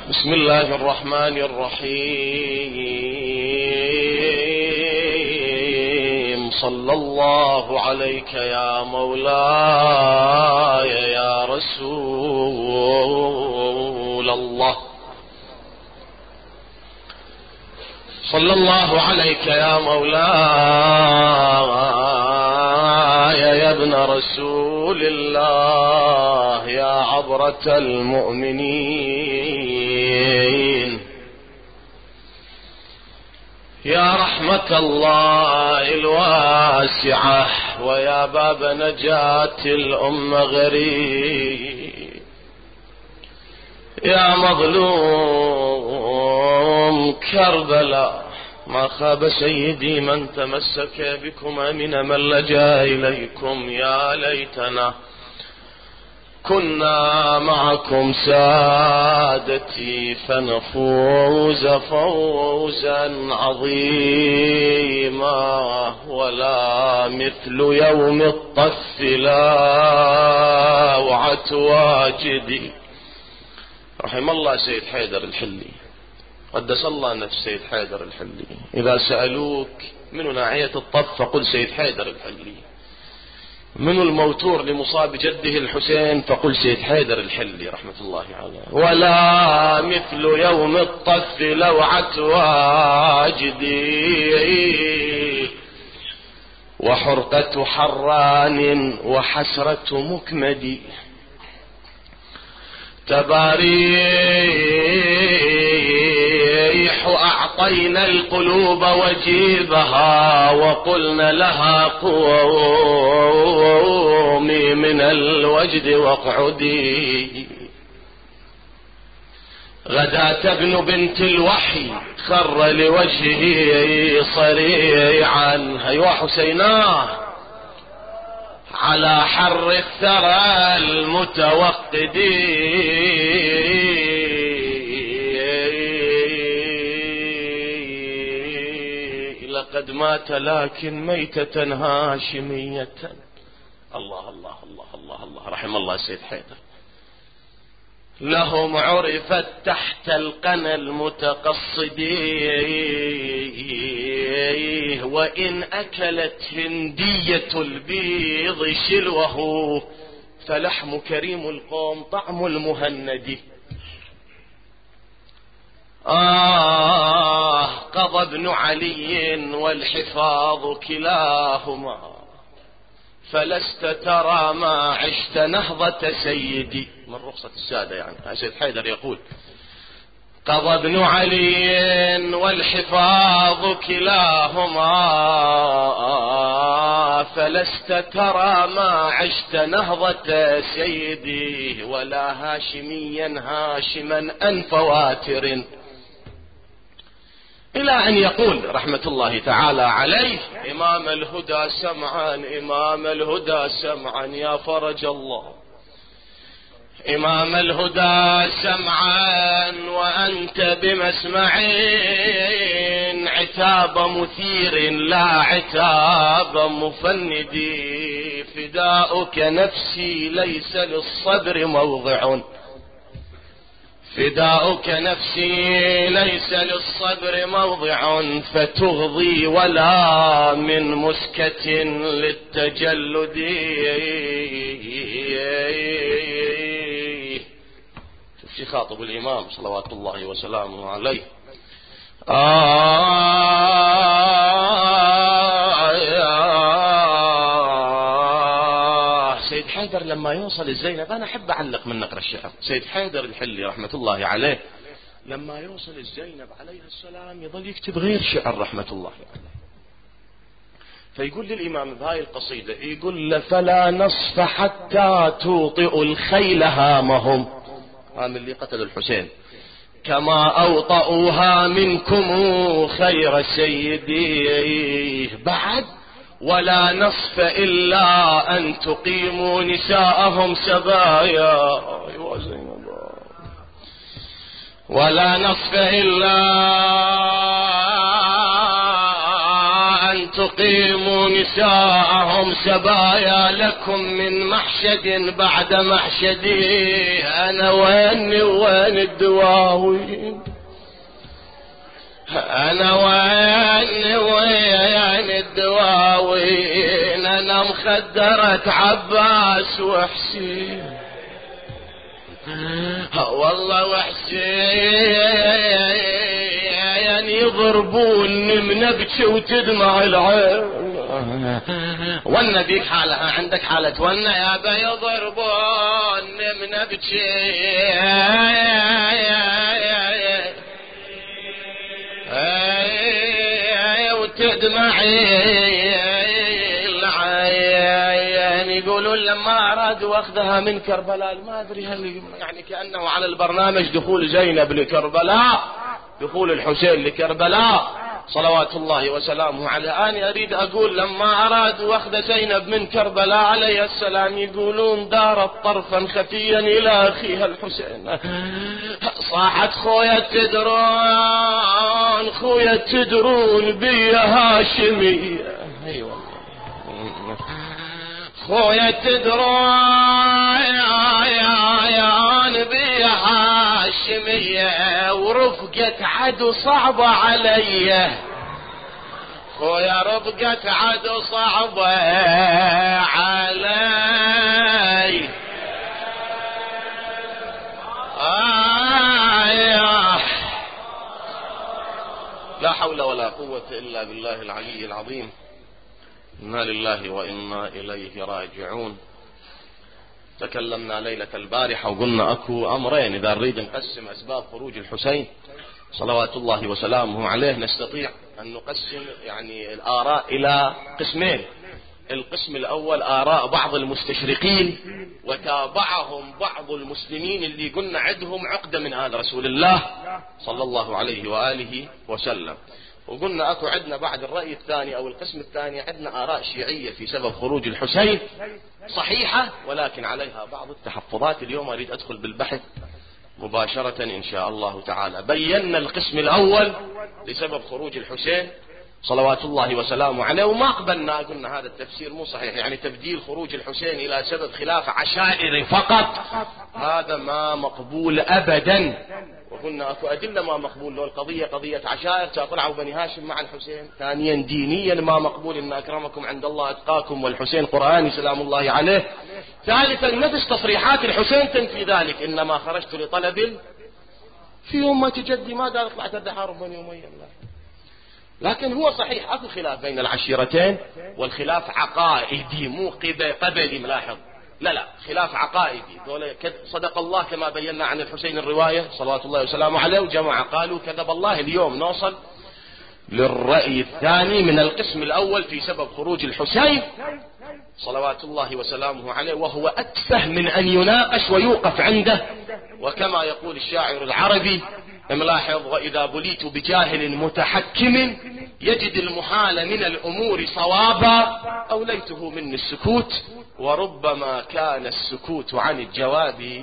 بسم الله الرحمن الرحيم. صلى الله عليك يا مولاي يا رسول الله. صلى الله عليك يا مولاي يا ابن رسول الله يا عبرة المؤمنين، يا رحمة الله الواسعة، ويا باب نجاة الأمة غريب، يا مظلوم كربلاء. ما خاب سيدي من تمسك بكما من من لجأ إليكم. يا ليتنا كنا معكم سادتي فنفوز فوزا عظيما، ولا مثل يوم الطف لاوعة واجدي. رحم الله سيد حيدر الحلي، قدس الله نفس سيد حيدر الحلي. إذا سألوك من ناحية الطف فقل سيد حيدر الحلي، من الموتور لمصاب جده الحسين فقل سيد حيدر الحلي رحمة الله عليه. ولا مثل يوم الطف لوعة واجدي، وحرقة حران وحسرة مكمدي، تباريح أعطينا القلوب وجيبها، وقلنا لها قومي من الوجد واقعدي. غداة ابن بنت الوحي خر لوجهه صريعا، أيوا حسيناه على حر الثرى المتوقد. لقد مات لكن ميتة هاشمية. الله الله الله الله الله، رحم الله سيد حيدر. لهم عرفت تحت القنا المتقصد، وإن أكلت هندية البيض شلوه، فلحم كريم القوم طعم المهند. قضى ابن علي والحفاظ كلاهما، فلست ترى ما عشت نهضة سيدي. من رخصة السادة يعني سيد حيدر يقول: قضى ابن علي والحفاظ كلاهما، فلست ترى ما عشت نهضة سيدي، ولا هاشميا هاشما أنف واتر. إلى أن يقول رحمة الله تعالى عليه: إمام الهدى سمعا، إمام الهدى سمعا يا فرج الله، إمام الهدى سمعا وأنت بمسمع، عتاب مثير لا عتاب مفندي، فداؤك نفسي ليس للصبر موضع، فداؤك نفسي ليس للصبر موضع، فتغضي ولا من مسكة للتجلد. شوف خاطب الإمام صلوات الله وسلامه عليه. سيد حيدر لما يوصل الزينب، أنا أحب أعلق من نقر الشعر. سيد حيدر الحلي رحمة الله عليه لما يوصل الزينب عليه السلام يظل يكتب غير شعر رحمة الله عليه. فيقول للإمام بهاي القصيدة، يقول له: فلا نصف حتى توطئ الخيل هامهم، هام اللي قتل الحسين، كما أوطئوها منكم خير سيدي. بعد ولا نصف إلا أن تقيموا نساءهم سبايا، ولا نصف إلا أن تقيموا أقيموا نساءهم سبايا لكم من محشد بعد محشدي. أنا وين الدواوين، أنا وين الدواوين، أنا مخدرة عباس وحسين والله وحسين يضربوني من ابكي وتدمع العين. ونا بيك حالها، عندك حالة ونا يا با يضربوني من ابكي وتدمعي العين. يقولون لما أرادوا أخذها من كربلاء، ما أدري هل يعني كأنه على البرنامج دخول زينب لكربلاء، دخول الحسين لكربلاء صلوات الله وسلامه عليه. أنا أريد أقول لما أرادوا أخذ زينب من كربلاء عليه السلام، يقولون دارت طرفا خفيا إلى أخيها الحسين، صاحت خويا تدرون، خويا تدرون بي هاشمية، أيوة خويا تدرون يا بي هاشمية، ورفقة عدو صعبة علي، خويا رفقة عدو صعبة علي. لا حول ولا قوة إلا بالله العلي العظيم. إنا لله وإنا إليه راجعون. تكلمنا ليلة البارحة وقلنا أكو أمرين إذا نريد نقسم أسباب خروج الحسين صلوات الله وسلامه عليه، نستطيع أن نقسم يعني الآراء إلى قسمين. القسم الأول آراء بعض المستشرقين وتابعهم بعض المسلمين اللي قلنا عندهم عقدة من آل رسول الله صلى الله عليه وآله وسلم. وقلنا أكو عندنا بعد الرأي الثاني أو القسم الثاني عندنا آراء شيعية في سبب خروج الحسين صحيحة ولكن عليها بعض التحفظات. اليوم أريد أدخل بالبحث مباشرة إن شاء الله تعالى. بينا القسم الأول لسبب خروج الحسين صلوات الله وسلامه عليه، وما قبلنا قلنا هذا التفسير مو صحيح، يعني تبديل خروج الحسين إلى سبب خلاف عشائري فقط هذا ما مقبول أبدا. وقلنا أكو أدلة ما مقبول، لو القضية قضية عشائر طلعوا بني هاشم مع الحسين. ثانيا دينيا ما مقبول، إن أكرمكم عند الله أتقاكم، والحسين قرآني سلام الله عليه. ثالثا نفس تصريحات الحسين تنفي ذلك، إنما خرجت لطلب في أمة جدي ما قال طلعت أحارب بني أمية. لكن هو صحيح أكو خلاف بين العشيرتين، والخلاف عقائدي مو قبلي ملاحظ، لا خلاف عقائدي. صدق الله كما بينا عن الحسين الرواية صلوات الله وسلامه عليه، وجماعة قالوا كذب الله. اليوم نوصل للرأي الثاني من القسم الأول في سبب خروج الحسين صلوات الله وسلامه عليه، وهو أتفه من أن يناقش ويوقف عنده. وكما يقول الشاعر العربي ملاحظ: وإذا بليت بجاهل متحكم يجد المحال من الأمور صوابا، أوليته مني السكوت وربما كان السكوت عن الجواب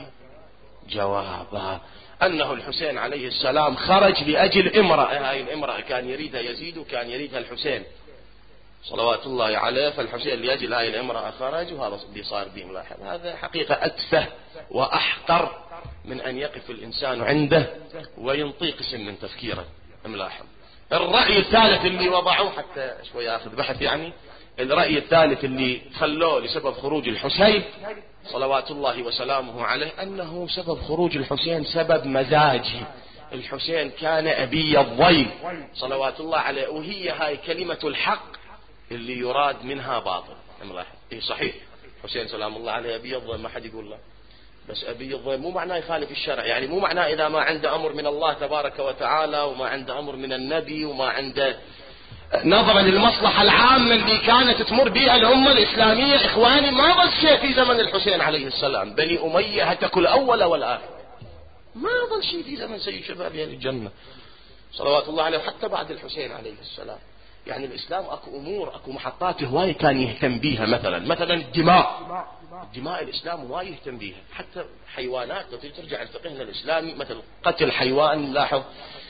جوابا. أنه الحسين عليه السلام خرج لأجل امرأة، هاي الامرأة كان يريدها يزيد وكان يريدها الحسين صلوات الله عليه، فالحسين لأجل هاي الامرأة خرج، وهذا اللي صار به. ملاحظ هذا حقيقة أتفه وأحقر من أن يقف الإنسان عنده وينطي قسم من تفكيره. ملاحظ الرأي الثالث اللي وضعوه، حتى شوي أخذ بحث، يعني الرأي الثالث اللي خلوه لسبب خروج الحسين صلوات الله وسلامه عليه، أنه سبب خروج الحسين سبب مزاجي. الحسين كان أبي الضيل صلوات الله عليه، وهي هاي كلمة الحق اللي يراد منها باطل. ملاحظ إيه صحيح حسين سلام الله عليه أبي الضيل، ما حد يقول له، بس أبي الضيل مو معناه يخالف الشرع، يعني مو معناه إذا ما عنده أمر من الله تبارك وتعالى وما عنده أمر من النبي وما عنده نظرا للمصلحة العامة اللي كانت تمر بها الأمة الإسلامية. إخواني ما بس شيء في زمن الحسين عليه السلام، بني أمية هتك الأول والآخر، ما ظل شيء في زمن سيد شباب أهل الجنة صلوات الله عليه، حتى بعد الحسين عليه السلام. يعني الإسلام أكو أمور أكو محطات هواية كان يهتم بيها، مثلا الدماء الإسلام هواية يهتم بيها. حتى حيوانات لو ترجع لفقهنا الإسلامي، مثل قتل حيوان، لاحظ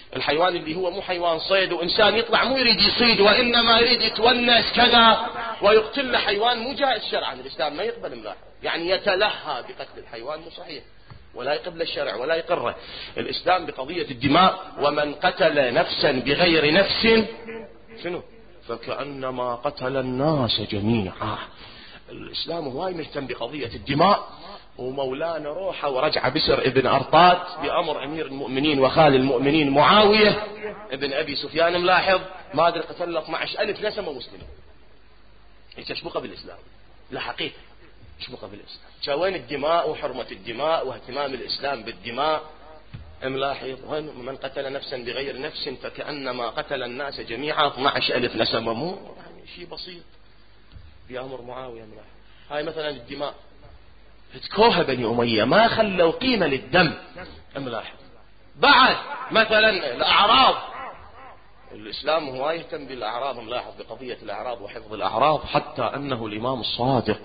الحيوان اللي هو مو حيوان صيد وإنسان يطلع مو يريد يصيد وإنما يريد يتونس كذا ويقتل له حيوان، مو جائز شرعا. الإسلام ما يقبل ملاحظ، يعني يتلهى بقتل الحيوان مو صحيح، ولا يقبل الشرع ولا يقره. الإسلام بقضية الدماء، ومن قتل نفسا بغير نفس شنو فكأنما قتل الناس جميعا. الإسلام هواي مهتم بقضية الدماء. ومولانا روحه ورجع بسر ابن أرطاد بأمر أمير المؤمنين وخال المؤمنين معاوية ابن أبي سفيان، ملاحظ ما أدري قتل 12,000 نسمة مسلمين. ايش بقى بالإسلام؟ لا حقيقة ايش بقى بالإسلام؟ شوين الدماء وحرمة الدماء واهتمام الإسلام بالدماء؟ ملاحظ من قتل نفسا بغير نفس فكأنما قتل الناس جميعا 12,000 نسمة، مو يعني شيء بسيط بأمر معاوية. ملاحظ هاي مثلا الدماء فتكوها بني أمية ما خلوا قيمة للدم. ملاحظ بعد مثلا الأعراض، الإسلام هو يهتم بالأعراض. ملاحظ بقضية الأعراض وحفظ الأعراض، حتى أنه الإمام الصادق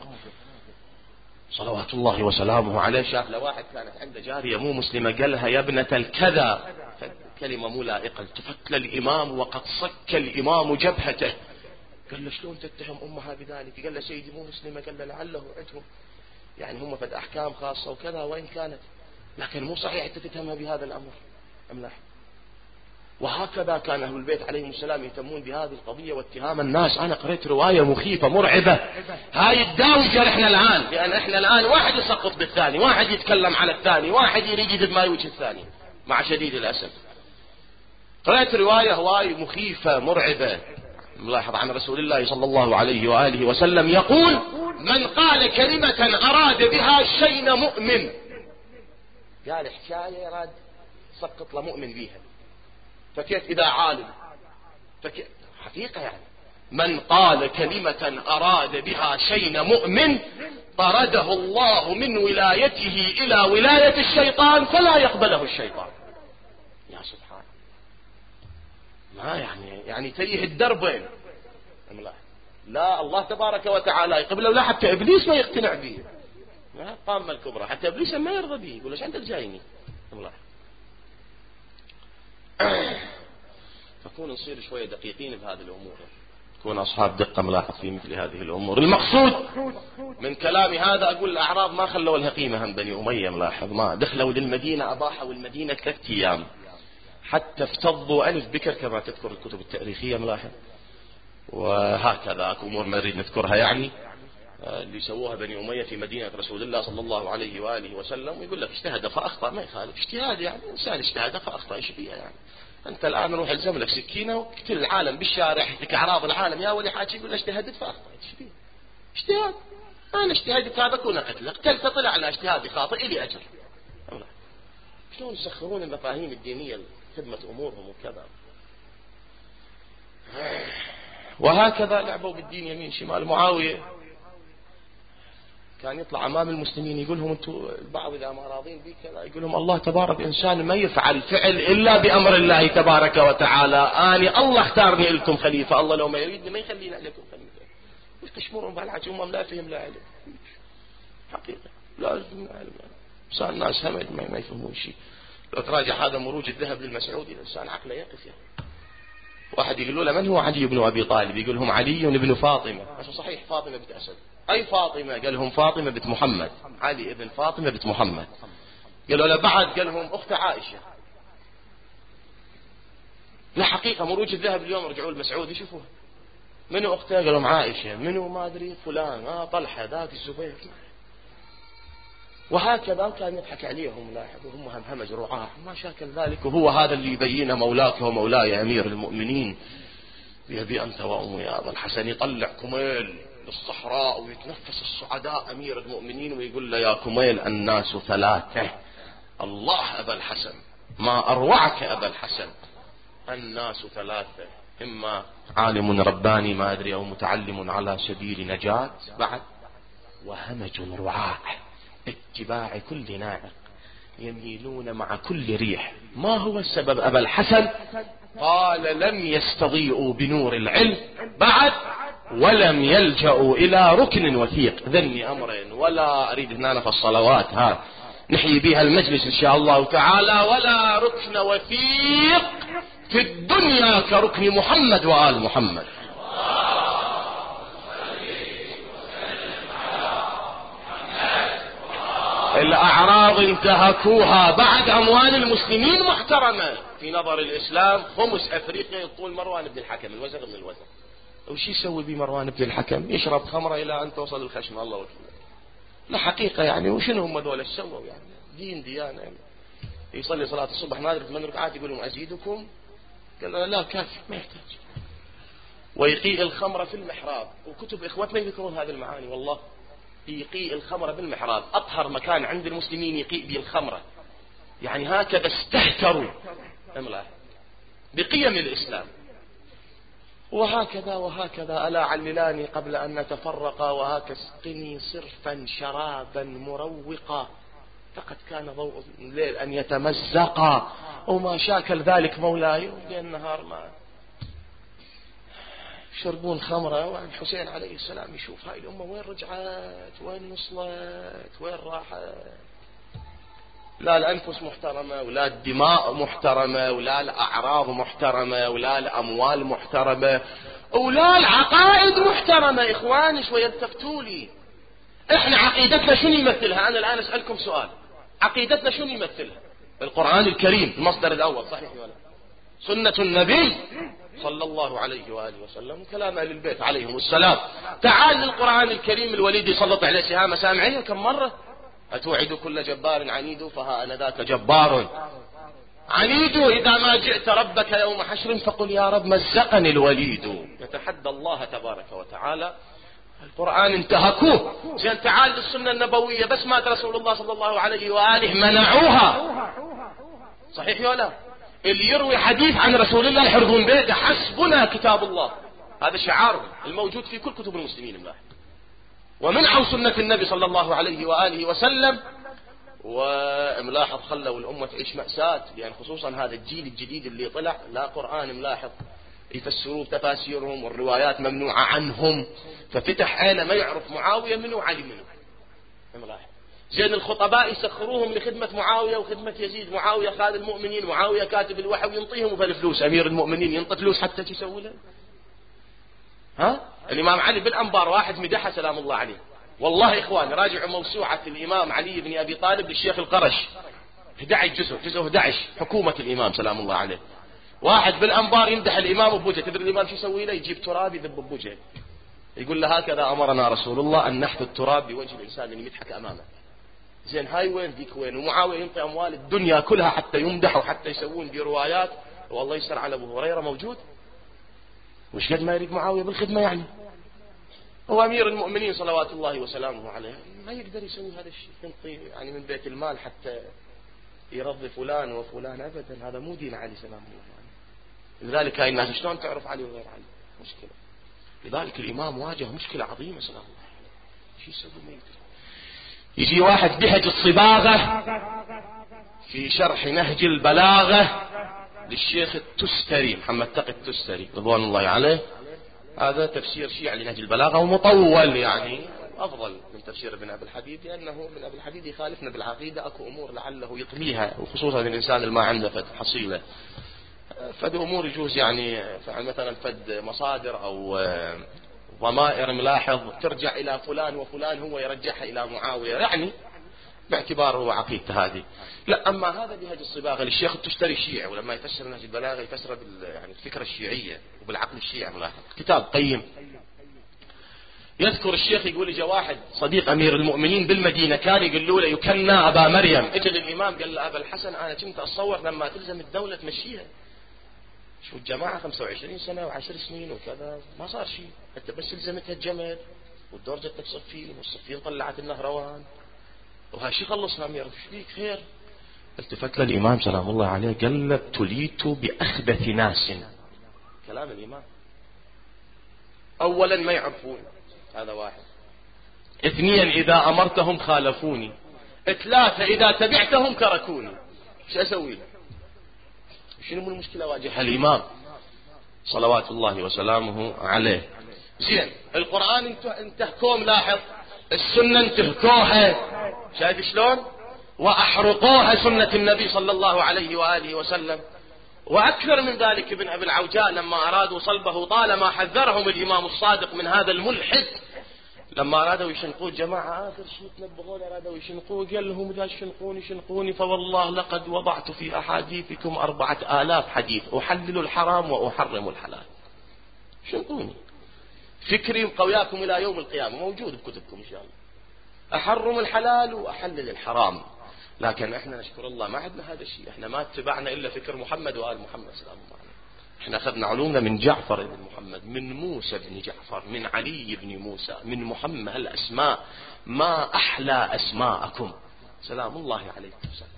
صلوات الله وسلامه عليه شاف لواحد كانت عنده جارية مو مسلمة قالها يا ابنة الكذا، كلمة مو لائقة، التفت للإمام وقد صك الإمام جبهته. قال له شلون تتهم أمها بذلك؟ قال له سيدي مو مسلمة. قال له لعله عندهم يعني هم فد أحكام خاصة وكذا وإن كانت، لكن مو صحيح أنت تتهمها بهذا الأمر. أملاح. وهكذا كان أهل البيت عليهم السلام يهتمون بهذه القضية واتهام الناس. أنا قرأت رواية مخيفة مرعبة، هاي تداوي جرحنا الآن، لأن إحنا الآن واحد يسقط بالثاني، واحد يتكلم على الثاني، واحد يريد يجد ما يوجه الثاني مع شديد الأسف. قرأت رواية هواي مخيفة مرعبة ملاحظ عن رسول الله صلى الله عليه وآله وسلم يقول: من قال كلمة أراد بها شيء مؤمن، قال حكاية أراد سقط لمؤمن بها، فكيف إذا عالم؟ فكيف حقيقة يعني من قال كلمة أراد بها شيء مؤمن طرده الله من ولايته إلى ولاية الشيطان فلا يقبله الشيطان. يا سبحان، ما يعني تيه الدربين. لا الله تبارك وتعالى يقبله، لا حتى إبليس ما يقتنع به، الطامة الكبرى حتى إبليس ما يرضى به، يقول ليش عندك جايني. فكون نصير شوية دقيقين بهذه الأمور، كون أصحاب دقة ملاحظ في مثل هذه الأمور. المقصود من كلامي هذا أقول الأعراب ما خلوا لها قيمة هم بني أمية ملاحظ، ما دخلوا للمدينة أباحوا المدينة 3 أيام، حتى افتضوا ألف بكر كما تذكر الكتب التاريخية ملاحظ. وهكذا أمور ما نريد نذكرها يعني اللي سووها بني أمية في مدينة رسول الله صلى الله عليه وآله وسلم. ويقول لك اجتهد فأخطأ، ما يخالف اجتهاد، يعني إنسان اجتهد فأخطأ ايش فيها يعني. أنت الآن روح الزم لك سكينة وقتل العالم بالشارع يحتك أعراض العالم، يا ولي حاجة يقول اجتهدت فأخطأ ايش فيها؟ اجتهاد، أنا اجتهدت هذا كون قتل، قتلت طلع على اجتهادي خاطئ إلي أجر. شلون يسخرون المفاهيم الدينية لخدمة أمورهم وكذا. وهكذا لعبوا بالدين يمين شمال. معاوية كان يطلع أمام المسلمين يقول لهم أنتم البعض إذا ما راضين بي كذا يقول لهم الله تبارك إنسان ما يفعل فعل إلا بأمر الله تبارك وتعالى، أنا الله اختارني لكم خليفة، الله لو ما يريدني ما يخلينا لكم خليفة. وش تشمرون بهالعجوم لا فهم لا علم حقيقة، لازم علم. إنسان الناس همد ما يفهمون شيء. لو تراجع هذا مروج الذهب للمسعودي الإنسان عقله يقف يعني. واحد يقول له من هو علي بن أبي طالب؟ يقول لهم علي بن فاطمة. عشان صحيح فاطمة بنت أسد. أي فاطمة؟ قال لهم فاطمة بنت محمد، علي ابن فاطمة بنت محمد. قالوا له بعد؟ قال لهم أخت عائشة. لا حقيقة مروج الذهب اليوم رجعوا المسعود يشوفوها منو أختها؟ قال لهم عائشة. منو؟ ما أدري فلان، طلحة ذاك الزبير. وهكذا كان يضحك عليهم لاحظ، وهم همج رعاة ما شاكل ذلك. وهو هذا اللي يبين مولاك ومولاي أمير المؤمنين بأبي أنت وأمي يا أبا الحسن، يطلع كميل للصحراء ويتنفس السعداء أمير المؤمنين ويقول له يا كميل الناس 3، الله أبا الحسن ما أروعك أبا الحسن، الناس 3، إما عالم رباني ما أدري أو متعلم على سبيل نجاة بعد، وهمج رعاة اتباع كل نائق يميلون مع كل ريح. ما هو السبب أبا الحسن؟ قال لم يستضيئوا بنور العلم بعد، ولم يلجأوا إلى ركن وثيق. ذني أمرين ولا أريد هنا في الصلوات نحيي بها المجلس إن شاء الله تعالى. ولا ركن وثيق في الدنيا كركن محمد وآل محمد. الأعراض انتهكوها بعد أموال المسلمين محترمة في نظر الإسلام. خمس أفريقيا يطول مروان بن الحكم، الوزغ من الوزغ. وش يسوي بي مروان بن الحكم؟ يشرب خمرة إلى أن توصل الخشم. الله أكبر. لا حقيقة يعني، وشنو هم ذولا سووا يعني؟ دين ديانة يعني. يصلي صلاة الصبح ما أدري 8 ركعات يقول لهم أزيدكم؟ قال لا كافي ما يحتاج. ويقيء الخمرة في المحراب، وكتب إخوتنا يذكرون هذه المعاني. والله يقيء الخمرة بالمحراب، أطهر مكان عند المسلمين يقيء به الخمرة. يعني هكذا استهتروا بقيم الإسلام. وهكذا وهكذا. ألا عللاني قبل أن نتفرق، وهكذا اسقني صرفا شرابا مروقا، فقد كان ضوء الليل أن يتمزق، وما شاكل ذلك مولاي. وليل النهار ما يشربون خمرة، وعن حسين عليه السلام يشوف هاي الأمة وين رجعت، وين وصلت، وين راحت. لا الأنفس محترمة، ولا الدماء محترمة، ولا الأعراض محترمة، ولا الأموال محترمة، ولا العقائد محترمة. إخواني شوية التفتوا لي، إحنا عقيدتنا شنو يمثلها؟ أنا الآن أسألكم سؤال، عقيدتنا شنو يمثلها؟ القرآن الكريم المصدر الأول صحيح ولا؟ سنة النبي صلى الله عليه وآله وسلم، كلام أهل البيت عليهم السلام. تعال للقرآن الكريم، الوليد يسلط عليه سهام سامعية كم مرة؟ أتوعد كل جبار عنيد فها أنا ذاك جبار عنيد، إذا ما جئت ربك يوم حشر فقل يا رب مزقني الوليد. يتحدى الله تبارك وتعالى. القرآن انتهكوه. زين تعال للسنة النبوية، بس مات رسول الله صلى الله عليه وآله منعوها. صحيح ولا؟ اللي يروي حديث عن رسول الله يحرضون بيته. حسبنا كتاب الله، هذا شعار الموجود في كل كتب المسلمين ملاحظ. ومنعوا سنة النبي صلى الله عليه وآله وسلم، وملاحظ خلوا الأمة تعيش مأساة، لأن خصوصا هذا الجيل الجديد اللي طلع لا قرآن ملاحظ يفسروا تفاسيرهم، والروايات ممنوعة عنهم، ففتح عينه ما يعرف معاوية منه وعلي منه. ملاحظ زين الخطباء يسخروهم لخدمة معاوية وخدمة يزيد. معاوية خالد المؤمنين، معاوية كاتب الوحي، وينطيهم فلفلوس. أمير المؤمنين ينطي فلوس حتى تسوي له. ها الإمام علي بالأنبار واحد مدحه سلام الله عليه. والله إخوان راجعوا موسوعة الإمام علي بن أبي طالب للشيخ القرش، 11 جزء 11 حكومة الإمام سلام الله عليه. واحد بالأنبار يمدح الإمام بوجه. تدري الإمام شو يسوي له؟ يجيب تراب يذب بوجهه، يقول له هكذا أمرنا رسول الله أن نحث التراب بوجه الإنسان اللي يضحك أمامه. زين هاي وين ديك وين؟ ومعاوية ينطي أموال الدنيا كلها حتى يمدح وحتى يسوون بروايات. والله يسر على أبو هريرة موجود. وش قد ما يريد معاوية بالخدمة يعني؟ هو أمير المؤمنين صلوات الله وسلامه عليه، ما يقدر يسوي هذا الشيء، ينطي يعني من بيت المال حتى يرضي فلان وفلان. أبدا هذا مو دين علي سلام الله عليه. لذلك هاي الناس شلون تعرف علي وغير علي؟ مشكلة. لذلك الإمام واجه مشكلة عظيمة سلام الله عليه. شو يسوي ما يقدر. يجي واحد بهج الصباغة في شرح نهج البلاغة للشيخ التستري، محمد تقي التستري رضوان الله عليه. هذا تفسير شيعي لنهج البلاغة ومطول، يعني أفضل من تفسير ابن أبي الحديد، لأنه ابن أبي الحديد يخالفنا بالعقيدة. أكو أمور لعله يطميها، وخصوصا الإنسان اللي ما عنده فد حصيلة، فد أمور يجوز يعني مثلا فد مصادر أو ضمائر ملاحظ ترجع إلى فلان وفلان، هو يرجعها إلى معاوية، يعني باعتباره عقيدته هذه. لا أما هذا بهج الصباغة للشيخ التشتري الشيعي، ولما يفسر نهج البلاغة يفسر يعني الفكرة الشيعية وبالعقل الشيعي. ملاحظ كتاب قيم. يذكر الشيخ يقول إجا واحد صديق أمير المؤمنين بالمدينة، كان يقول له يكنى أبا مريم. اجى للإمام قال له أبا الحسن أنا كنت أتصور لما تلزم الدولة تمشيها، شو الجماعة 25 سنة و10 سنين وكذا ما صار شيء، أنت بس لزمتها الجمل والدور جتك صفين، والصفين طلعت النهروان، وهالشي خلصنا أمير. شو فيك خير؟ التفت للإمام سلام الله عليه قال له ابتليت بأخبث ناس. كلام الإمام. أولا ما يعرفون، هذا واحد. اثنين إذا أمرتهم خالفوني. ثلاثة إذا تبعتهم تركوني. شو أسوي له؟ شنو من المشكلة واجهها الإمام صلوات الله وسلامه عليه. زين القرآن انتهكوه، لاحظ السنة انتهكوها. شايف شلون؟ وأحرقوها سنة النبي صلى الله عليه وآله وسلم. وأكثر من ذلك ابن أبي العوجاء لما أرادوا صلبه طالما حذرهم الإمام الصادق من هذا الملحد، لما أرادوا يشنقوا جماعة آخر شيء تنبهون أرادوا يشنقوا قال لهم إذا شنقوني فوالله لقد وضعت في أحاديثكم 4000 حديث أحلل الحرام وأحرم الحلال. شنقوني فكري وقوياكم إلى يوم القيامة موجود بكتبكم إن شاء الله، أحرم الحلال وأحلل الحرام. لكن احنا نشكر الله ما عندنا هذا الشيء، احنا ما اتبعنا إلا فكر محمد وآل محمد سلام الله عليه. احنا أخذنا علومنا من جعفر بن محمد، من موسى بن جعفر، من علي بن موسى، من محمد. الأسماء ما أحلى أسماءكم سلام الله عليكم.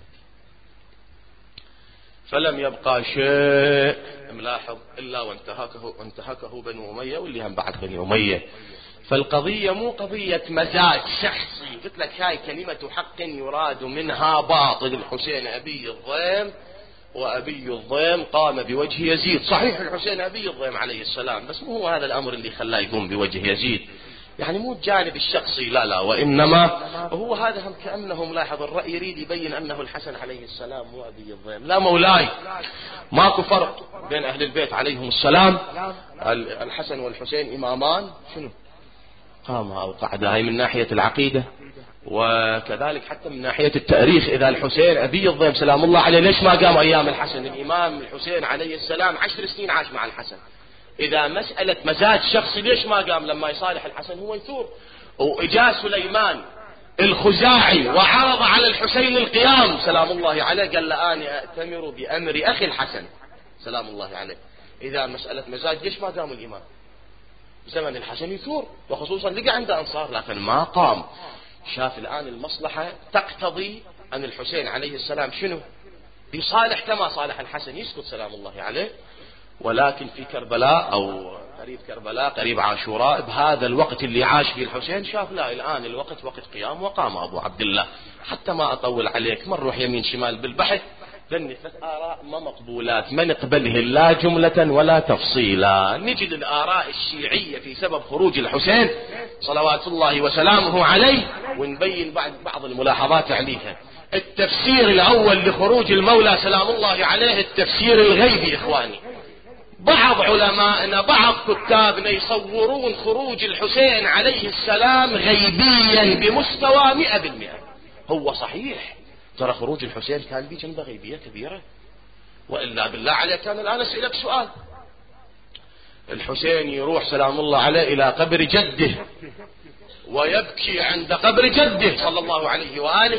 فلم يبقى شيء ملاحظ إلا وانتهكه بنو أمية واللي هم بعد بني أمية. فالقضية مو قضية مزاج شخصي، قلت لك هاي كلمة حق يراد منها باطل. الحسين أبي الضيم، وأبي الضيم قام بوجه يزيد. صحيح الحسين أبي الضيم عليه السلام، بس مو هو هذا الأمر اللي خلاه يقوم بوجه يزيد، يعني مو الجانب الشخصي لا، وإنما هو هذا. هم كأنه ملاحظ الرأي يريد يبين أنه الحسن عليه السلام مو أبي الضيم. لا مولاي، ماكو فرق بين أهل البيت عليهم السلام. الحسن والحسين إمامان شنو قامها أو قعدها، هاي من ناحية العقيدة، وكذلك حتى من ناحية التاريخ. إذا الحسين أبي الضيم سلام الله عليه ليش ما قام أيام الحسن؟ الإمام الحسين عليه السلام 10 سنين عاش مع الحسن. إذا مسألة مزاج شخصي ليش ما قام لما يصالح الحسن هو يثور؟ وإجا سليمان الخزاعي وعرض على الحسين القيام سلام الله عليه، قال له أنا أأتمر بأمر أخي الحسن سلام الله عليه. إذا مسألة مزاج ليش ما قام الإمام؟ زمن الحسن يثور، وخصوصا لقى عنده أنصار لكن ما قام. شاف الآن المصلحة تقتضي أن الحسين عليه السلام شنو يصالح كما صالح الحسن، يسكت سلام الله عليه. ولكن في كربلاء أو قريب كربلاء قريب عاشوراء بهذا الوقت اللي عاش فيه الحسين، شاف لا الآن الوقت وقت قيام، وقام أبو عبد الله. حتى ما أطول عليك، ما نروح يمين شمال بالبحث، ذني 3 آراء ما مقبولات ما نقبلهن لا جملة ولا تفصيلا. نجد الآراء الشيعية في سبب خروج الحسين صلوات الله وسلامه عليه، ونبين بعض الملاحظات عليها. التفسير الأول لخروج المولى سلام الله عليه التفسير الغيبي. إخواني، بعض علمائنا بعض كتابنا يصورون خروج الحسين عليه السلام غيبيا بمستوى 100%. هو صحيح ترى خروج الحسين كان به جنبه غيبية كبيرة، وإلا بالله عليك كان الآن أسألك سؤال. الحسين يروح سلام الله عليه إلى قبر جده ويبكي عند قبر جده صلى الله عليه وآله.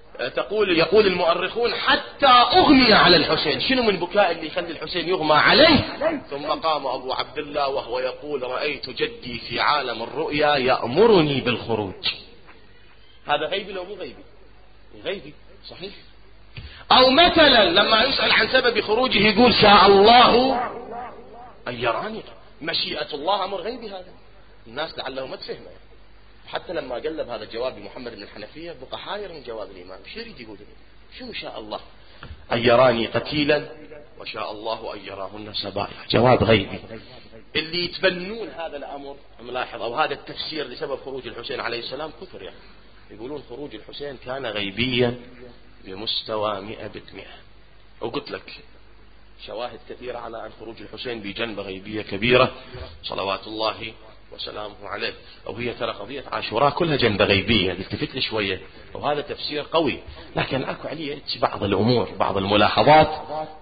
يقول المؤرخون حتى أغمي على الحسين. شنو من بكاء اللي يخلي الحسين يغمى عليه؟ ثم قام أبو عبد الله وهو يقول رأيت جدي في عالم الرؤيا يأمرني بالخروج. هذا غيبي لو مو غيبي؟ غيبي صحيح. أو مثلا لما يسأل عن سبب خروجه يقول شاء الله أن يراني. مشيئة الله أمر غيبي. هذا الناس لعله ما تفهمه. حتى لما قلب هذا الجواب بمحمد بن الحنفية بقى حاير من جواب الإمام. شو يريد يقول؟ شو شاء الله أن يراني قتيلا وشاء الله أن يراهن سبائع؟ جواب غيبي. اللي يتبنون هذا الأمر ملاحظ أو هذا التفسير لسبب خروج الحسين عليه السلام كثر يعني. يقولون خروج الحسين كان غيبيا بمستوى 100%. وقلت لك شواهد كثيرة على أن خروج الحسين بجنبة غيبية كبيرة صلوات الله وسلامه عليه. أو هي ترى قضية عاشوراء كلها جنبة غيبية، التفت لي شوية. وهذا تفسير قوي، لكن أكو عليه بعض الأمور بعض الملاحظات،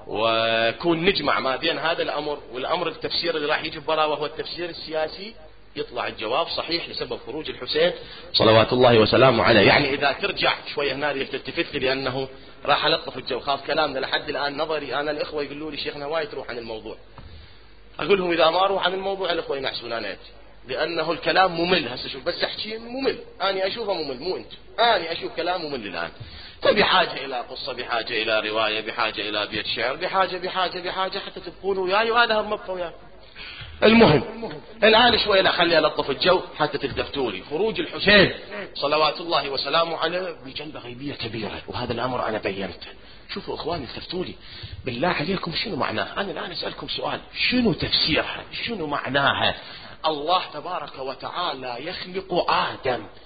وكون نجمع ما بين هذا الأمر والأمر التفسير اللي راح يجي برا وهو التفسير السياسي، يطلع الجواب صحيح لسبب خروج الحسين صلوات الله وسلامه عليه. يعني إذا ترجع شوية هنا تلتفت لي، لأنه راح ألطف الجو. خاف كلامنا لحد الآن نظري. أنا الإخوة يقولوا لي شيخنا وايد تروح عن الموضوع. أقول لهم إذا ما أروح عن الموضوع الإخوة ينعسون أنا، لأنه الكلام ممل. هسه شوف بس أحكي ممل، أنا أشوفه ممل مو أنت. أنا أشوف كلام ممل الآن. فبحاجة إلى قصة، بحاجة إلى رواية، بحاجة إلى بيت شعر، بحاجة حتى تبقون وياي، وهذا هم مبقى وياي. المهم الآن شوية لا خلي ألطف الجو حتى تلتفتوا لي. خروج الحسين صلوات الله وسلامه عليه بجنبة غيبية كبيرة، وهذا الأمر أنا بينته. شوفوا إخواني التفتوا لي بالله عليكم شنو معناه. أنا الآن أسألكم سؤال، شنو تفسيرها؟ شنو معناها؟ الله تبارك وتعالى يخلق آدم،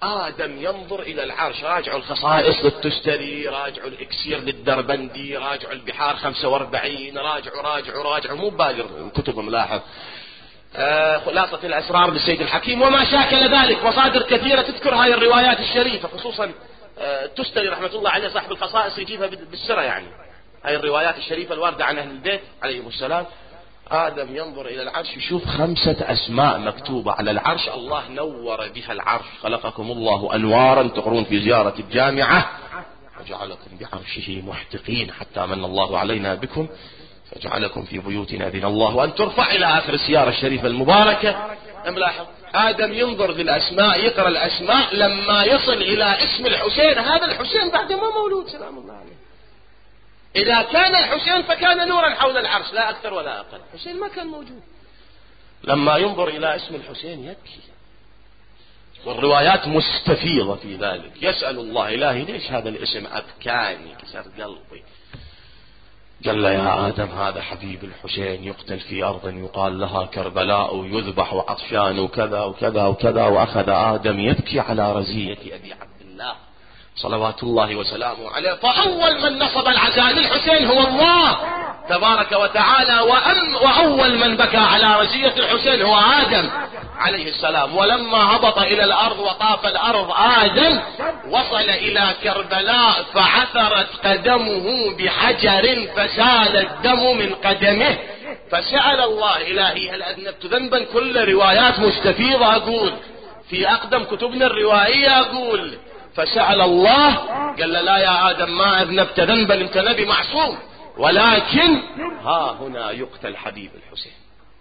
آدم ينظر إلى العرش. راجعوا الخصائص للتستري، راجعوا الإكسير للدربندي، راجعوا البحار 45، راجعوا مو باقر كتب ملاحظ، خلاصة الأسرار للسيد الحكيم وما شاكل ذلك. مصادر كثيرة تذكر هاي الروايات الشريفة، خصوصا التستري رحمة الله عليه صاحب الخصائص يجيبها بالسرة، يعني هاي الروايات الشريفة الواردة عن أهل البيت عليهم السلام. آدم ينظر إلى العرش يشوف 5 أسماء مكتوبة على العرش، الله نور بها العرش. خلقكم الله أنوارا، تقرون في زيارة الجامعة، وجعلكم بعرشه محتقين حتى من الله علينا بكم فجعلكم في بيوتنا أذن الله وأن ترفع إلى آخر السيارة الشريفة المباركة. ملاحظ آدم ينظر للأسماء، يقرأ الأسماء، لما يصل إلى اسم الحسين، هذا الحسين بعد ما مولود سلام الله عليه. إذا كان الحسين فكان نورا حول العرش لا أكثر ولا أقل، الحسين ما كان موجود. لما ينظر إلى اسم الحسين يبكي، والروايات مستفيضة في ذلك. يسأل الله إلهي ليش هذا الاسم أبكاني، كسر قلبي. قال له يا آدم هذا حبيب الحسين يقتل في أرض يقال لها كربلاء ويذبح وعطشان وكذا وكذا وكذا. وأخذ آدم يبكي على رزية أبي عبد الله صلوات الله وسلامه عليه. فأول من نصب العزاء للحسين هو الله تبارك وتعالى، وأول من بكى على رزية الحسين هو آدم عليه السلام. ولما هبط إلى الأرض وطاف الأرض آدم وصل إلى كربلاء فعثرت قدمه بحجر فسال الدم من قدمه، فسأل الله إلهي هل أذنبت ذنبا. كل روايات مستفيضة أقول، في أقدم كتبنا الروائية أقول فسأل الله، قال لا يا آدم ما أذنبت ذنبا، انت نبي معصوم، ولكن ها هنا يقتل حبيب الحسين.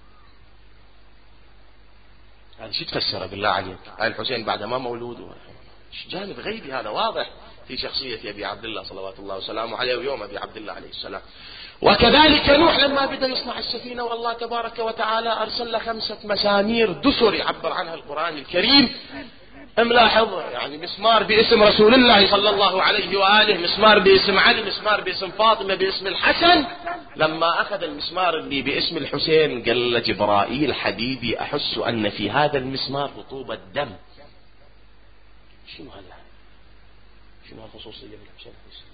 هذا شو تفسره بالله عليك؟ هاي الحسين بعد ما مولود، جانب غيبي هذا واضح في شخصية أبي عبد الله صلوات الله وسلامه عليه ويوم أبي عبد الله عليه السلام. وكذلك نوح لما بدأ يصنع السفينة والله تبارك وتعالى أرسل له 5 مسامير دسر يعبر عنها القرآن الكريم. ملاحظ يعني مسمار باسم رسول الله صلى الله عليه وآله، مسمار باسم علي، مسمار باسم فاطمة، باسم الحسن. لما أخذ المسمار اللي باسم الحسين قال له جبرائيل حبيبي أحس أن في هذا المسمار رطوبة دم. شنو هذا؟ شنو هالخصوصية بالحسين؟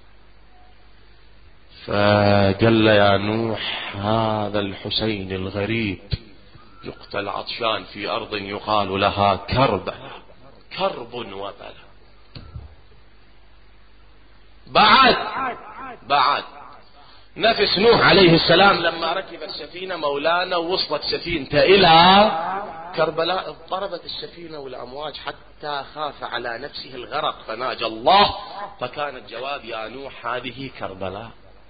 فقال له يا نوح هذا الحسين الغريب يقتل عطشان في أرض يقال لها كربلاء، كرب وبلاء. بعد نفس نوح عليه السلام لما ركب السفينة مولانا ووصلت سفينته إلى كربلاء اضطربت السفينة والأمواج حتى خاف على نفسه الغرق فناجى الله، فكان الجواب يا نوح هذه كربلاء.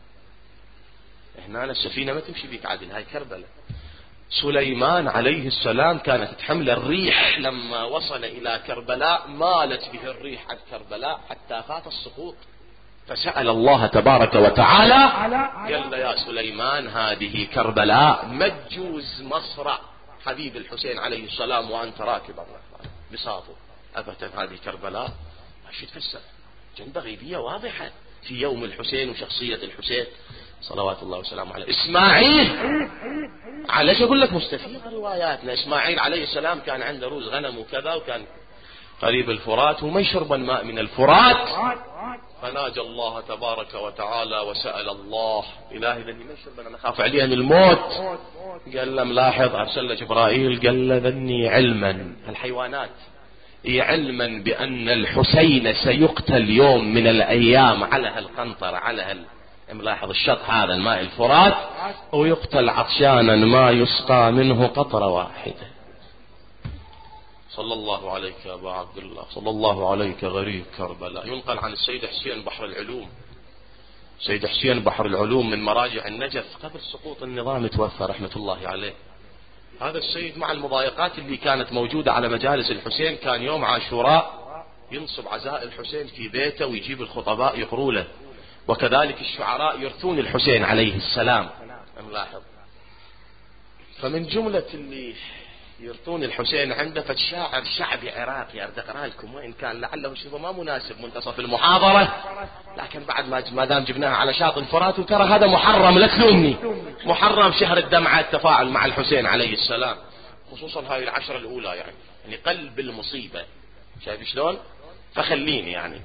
هنا السفينة ما تمشي بك عدل، هاي كربلاء. سليمان عليه السلام كانت تحمل الريح، لما وصل إلى كربلاء مالت به الريح عن كربلاء حتى خاف السقوط، فسأل الله تبارك وتعالى قال يا سليمان هذه كربلاء مجوز مصرع حبيب الحسين عليه السلام وأنت راكب بساطه. أبدا هذه كربلاء شو تفسر؟ جنبه غيبية واضحة في يوم الحسين وشخصية الحسين صلوات الله وسلامه عليه. إسماعيل على أقول لك مستفيضة رواياتنا. إسماعيل عليه السلام كان عنده روز غنم وكذا، وكان قريب الفرات وما يشرب الماء من الفرات، فناجى الله تبارك وتعالى وسأل الله إلهي ذني ما يشرب أنا خاف عليه من الموت. قال له ملاحظ أرسل له جبرائيل قال له ذني علما الحيوانات علما بأن الحسين سيقتل يوم من الأيام على هالقنطرة على ملاحظ الشط هذا الماء الفرات، ويقتل عطشانا ما يسقى منه قطرة واحدة. صلى الله عليك يا أبا عبد الله، صلى الله عليك غريب كربلاء. ينقل عن السيد حسين بحر العلوم، سيد حسين بحر العلوم من مراجع النجف قبل سقوط النظام توفى رحمة الله عليه. هذا السيد مع المضايقات اللي كانت موجودة على مجالس الحسين كان يوم عاشوراء ينصب عزاء الحسين في بيته ويجيب الخطباء يقروا له، وكذلك الشعراء يرثون الحسين عليه السلام. ملاحظ فمن جملة اللي يرثون الحسين عنده فشاعر شعبي عراقي أريد أقرأ لكم وإن كان لعله شيء ما مناسب منتصف المحاضرة، لكن بعد ما دام جبناها على شاطئ الفرات، وترى هذا محرم لا تلومني، محرم شهر الدمعة التفاعل مع الحسين عليه السلام، خصوصا هاي العشرة الأولى يعني قلب المصيبة شايف شلون؟ فخليني يعني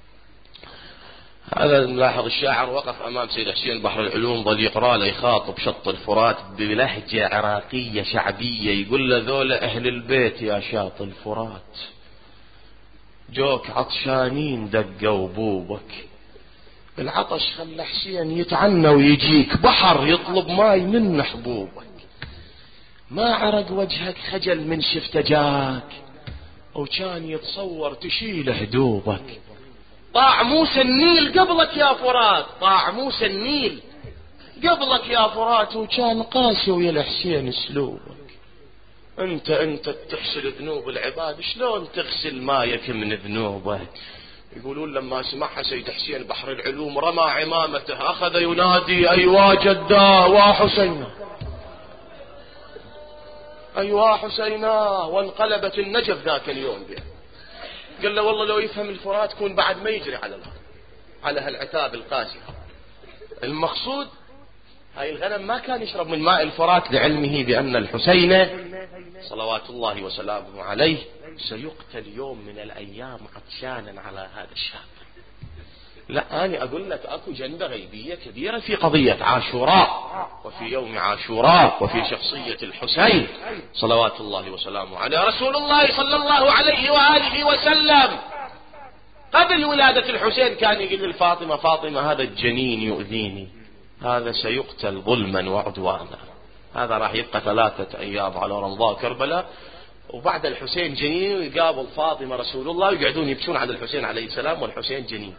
هذا نلاحظ الشاعر وقف أمام سيد حسين بحر العلوم ظل يقرأ له يخاطب شط الفرات بلهجة عراقية شعبية، يقول له ذولا أهل البيت يا شاط الفرات جوك عطشانين دقوا بوبك، العطش خلى حسين يتعنى ويجيك بحر يطلب ماي من حبوبك، ما عرق وجهك خجل من شفت جاك وكان يتصور تشيل هدوبك، طاع موسى النيل قبلك يا فرات، طاع موسى النيل قبلك يا فرات وكان قاسي ويا الحسين اسلوبك، انت تغسل ذنوب العباد شلون تغسل مايك من ذنوبك. يقولون لما سمعها سيد حسين بحر العلوم رمى عمامته أخذ ينادي أيوا جدا وحسينا أيوا حسينا، وانقلبت النجف ذاك اليوم بيه. قال له والله لو يفهم الفرات كون بعد ما يجري على هالعتاب القاسي. المقصود هاي الغنم ما كان يشرب من ماء الفرات لعلمه بأن الحسين صلوات الله وسلامه عليه سيقتل يوم من الأيام عطشانا على هذا الشاب. لا أنا أقول لك أكو جنبة غيبية كبيرة في قضية عاشوراء وفي يوم عاشوراء وفي شخصية الحسين صلوات الله وسلامه عليه. رسول الله صلى الله عليه وآله وسلم قبل ولادة الحسين كان يقول للفاطمة فاطمة هذا الجنين يؤذيني، هذا سيقتل ظلما وعدوانا، هذا راح يبقى 3 أيام على رمضاء كربلاء وبعد الحسين جنين، ويقابل فاطمة رسول الله ويقعدون يبكون على الحسين عليه السلام والحسين جنين.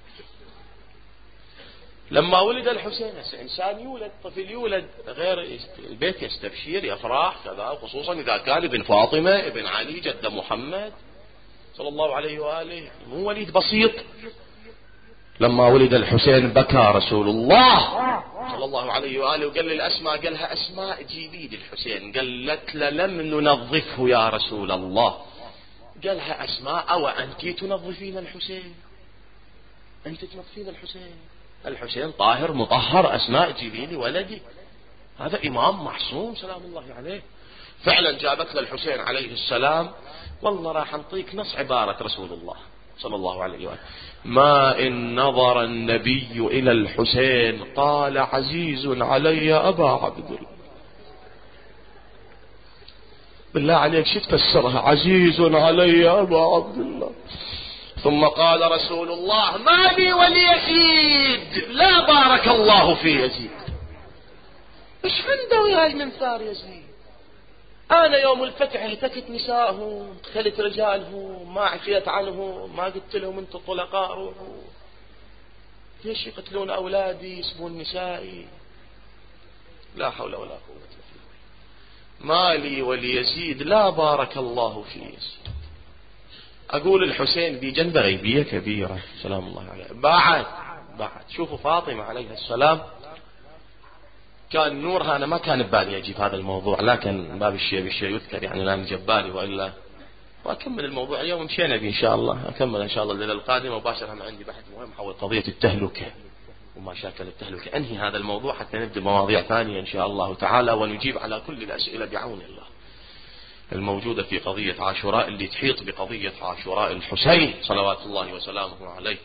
لما ولد الحسين إنسان يولد طفل يولد غير البيت يستبشر يفرح كذا، خصوصا إذا كان ابن فاطمة ابن علي جد محمد صلى الله عليه وآله، مو وليد بسيط. لما ولد الحسين بكى رسول الله صلى الله عليه وآله وقال للأسماء قالها أسماء جيبي الحسين، قالت لم ننظفه يا رسول الله، قالها أسماء أو أنت تنظفين الحسين، أنت تنظفين الحسين، الحسين طاهر مطهر، أسماء جيبي لي ولدي، هذا إمام معصوم سلام الله عليه. فعلا جابت له الحسين عليه السلام. والله راح نعطيك نص عبارة رسول الله صلى الله عليه وآله: ما إن نظر النبي إلى الحسين قال عزيز علي أبا عبد الله. بالله عليك شو تفسرها عزيز علي أبا عبد الله؟ ثم قال رسول الله ما لي وليزيد لا بارك الله في يزيد. ايش عنده وياي من ثار يزيد؟ أنا يوم الفتح التقت نسائهم دخلت رجالهم ما عفيت عنهم ما قلت لهم أنتم طلقاء روحوا، ليش يقتلون أولادي يسبون نسائي؟ لا حول ولا قوة إلا بالله. مالي وليزيد لا بارك الله في يزيد. أقول الحسين ذي جنبة غيبية كبيرة سلام الله عليه. بعد شوفوا فاطمة عليه السلام كان نورها، أنا ما كان ببالي أجيب هذا الموضوع لكن باب الشيء بالشيء يذكر يعني لا جبالي وإلا وأكمل الموضوع اليوم مشينا به إن شاء الله، أكمل إن شاء الله الليلة القادمة مباشرة. أنا عندي بحث مهم حول قضية التهلكة ومشاكل التهلكة، أنهي هذا الموضوع حتى نبدأ مواضيع ثانية إن شاء الله تعالى ونجيب على كل الأسئلة بعون الله الموجودة في قضية عاشوراء اللي تحيط بقضية عاشوراء الحسين صلوات الله وسلامه عليه.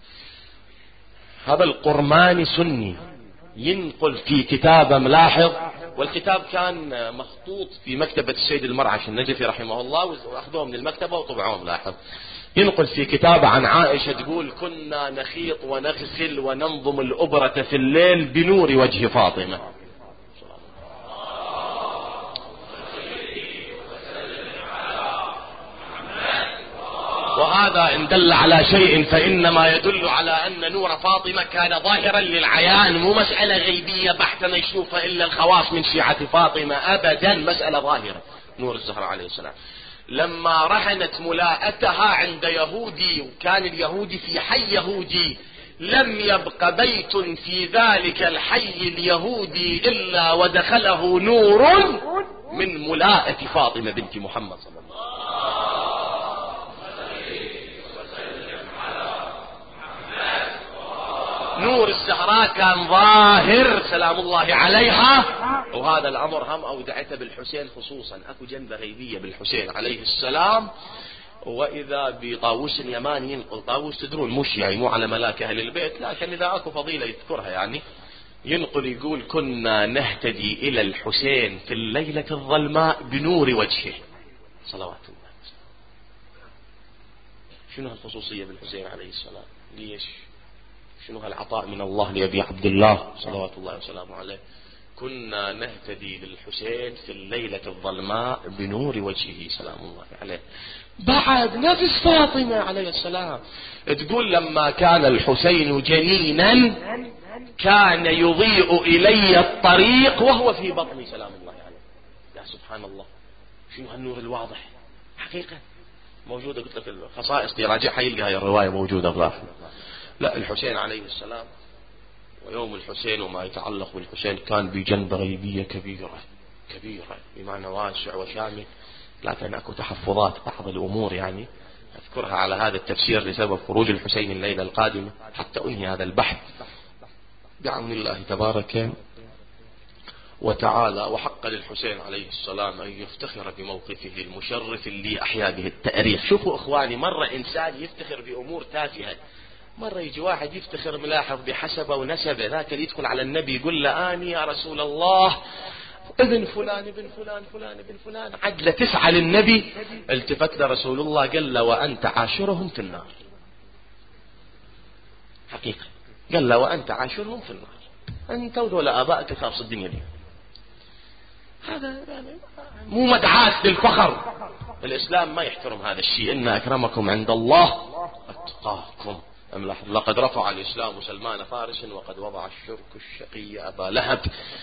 هذا القرماني سني ينقل في كتابه ملاحظ، والكتاب كان مخطوط في مكتبة السيد المرعش النجفي رحمه الله وأخذوه من المكتبة وطبعوه ملاحظ. ينقل في كتابه عن عائشة تقول كنا نخيط ونغسل وننظم الأبرة في الليل بنور وجه فاطمة. وهذا إن دل على شيء فإنما يدل على أن نور فاطمة كان ظاهرا للعيان، مو مسألة غيبية بحتة ما يشوفها إلا الخواص من شيعة فاطمة أبدا، مسألة ظاهرة. نور الزهراء عليه السلام لما رهنت ملاءتها عند يهودي وكان اليهودي في حي يهودي لم يبق بيت في ذلك الحي اليهودي إلا ودخله نور من ملاءة فاطمة بنت محمد صلى الله عليه وسلم. نور الزهراء كان ظاهر سلام الله عليها، وهذا الأمر هم أودعته بالحسين خصوصا. أكو جنبة غيبية بالحسين عليه السلام وإذا بطاووس اليماني ينقل، طاووس تدرون مش يعني مو على ملاك أهل البيت، لكن إذا أكو فضيلة يذكرها يعني، ينقل يقول: كنا نهتدي إلى الحسين في الليلة الظلماء بنور وجهه صلوات الله. شنو هالخصوصية بالحسين عليه السلام؟ ليش؟ شنو هالعطاء من الله لأبي عبد الله صلوات الله وسلامه عليه؟ كنا نهتدي للحسين في الليلة الظلماء بنور وجهه سلام الله عليه. بعد نفس فاطمة عليه السلام تقول: لما كان الحسين جنينا كان يضيء إلي الطريق وهو في بطني سلام الله عليه. يا سبحان الله، شنو هالنور الواضح حقيقة موجودة. قلت لك الخصائص دي راجعها يلقى هاي الرواية موجودة ظاهرة. لا، الحسين عليه السلام ويوم الحسين وما يتعلق بالحسين كان بجنب غيبية كبيرة كبيرة بمعنى واسع وشامل، لكن اكو تحفظات بعض الامور يعني اذكرها على هذا التفسير لسبب خروج الحسين الليلة القادمة حتى انهي هذا البحث بعون الله تبارك وتعالى. وحق للحسين عليه السلام ان يفتخر بموقفه المشرف اللي احيا به التاريخ. شوفوا اخواني، مرة انسان يفتخر بامور تافهة، مرة يجي واحد يفتخر ملاحظ بحسبه ونسبه، ذاك اللي يدخل على النبي يقول له: اني يا رسول الله ابن فلان ابن فلان فلان ابن فلان، عدل 9 للنبي. التفت له رسول الله قال له: وانت عاشرهم في النار. حقيقة قال له: وانت عاشرهم في النار، انت وذول ابائك خاص الدنيا دي. هذا مو مدعاة للفخر. الاسلام ما يحترم هذا الشيء. ان اكرمكم عند الله اتقاكم. لقد رفع الإسلام سلمان فارس وقد وضع الشرك الشقي أبا لهب.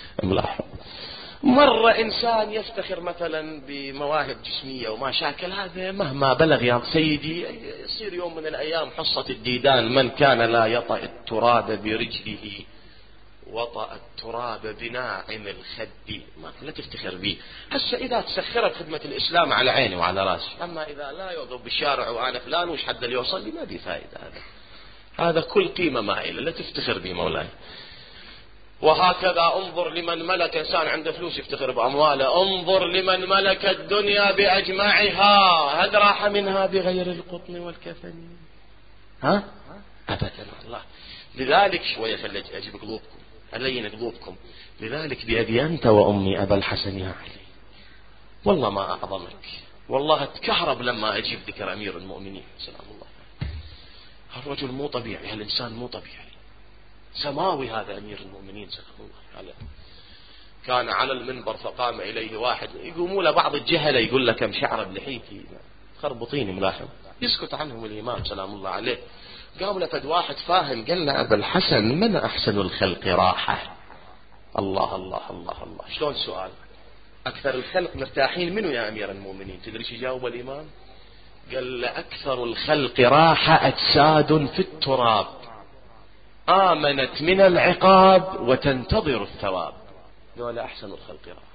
مرة إنسان يفتخر مثلا بمواهب جسمية وما شاكل، هذا مهما بلغ يا سيدي يصير يوم من الأيام حصة الديدان: من كان لا يطأ التراب برجله وطأ التراب بناعم الخد. لا تفتخر به. هسه إذا تسخرت خدمة الإسلام على عيني وعلى راسي، أما إذا لا يوقف بالشارع وأنا فلان وش حد اللي يوصل لي، ما بي فائدة. هذا كل قيمة مائلة، لا تفتخر به مولاي. وهكذا انظر لمن ملك، إنسان عنده فلوس يفتخر بأمواله، انظر لمن ملك الدنيا بأجمعها هل راح منها بغير القطن والكفن؟ ها؟ أبدا الله. لذلك شوية خلي أجيب قلوبكم، ألين قلوبكم. لذلك بأبي أنت وأمي أبا الحسن يا علي، والله ما أعظمك، والله اتكهرب لما أجيب ذكر أمير المؤمنين سلام الله. الرجل مو طبيعي، هالإنسان مو طبيعي، سماوي هذا أمير المؤمنين سلام الله عليه. كان على المنبر فقام إليه واحد، يقوموا له بعض الجهلة يقول له: كم شعر بلحيتي، خربطيني ملاحظ، يسكت عنهم الإمام سلام الله عليه. قام له فد واحد فاهم قال له: أبا الحسن من أحسن الخلق راحة؟ الله الله الله الله. شلون سؤال؟ أكثر الخلق مرتاحين منه يا أمير المؤمنين؟ تدري شو جاوب الإمام؟ قال له: أكثر الخلق راحة أجساد في التراب آمنت من العقاب وتنتظر الثواب. قال: أحسن الخلق راحة.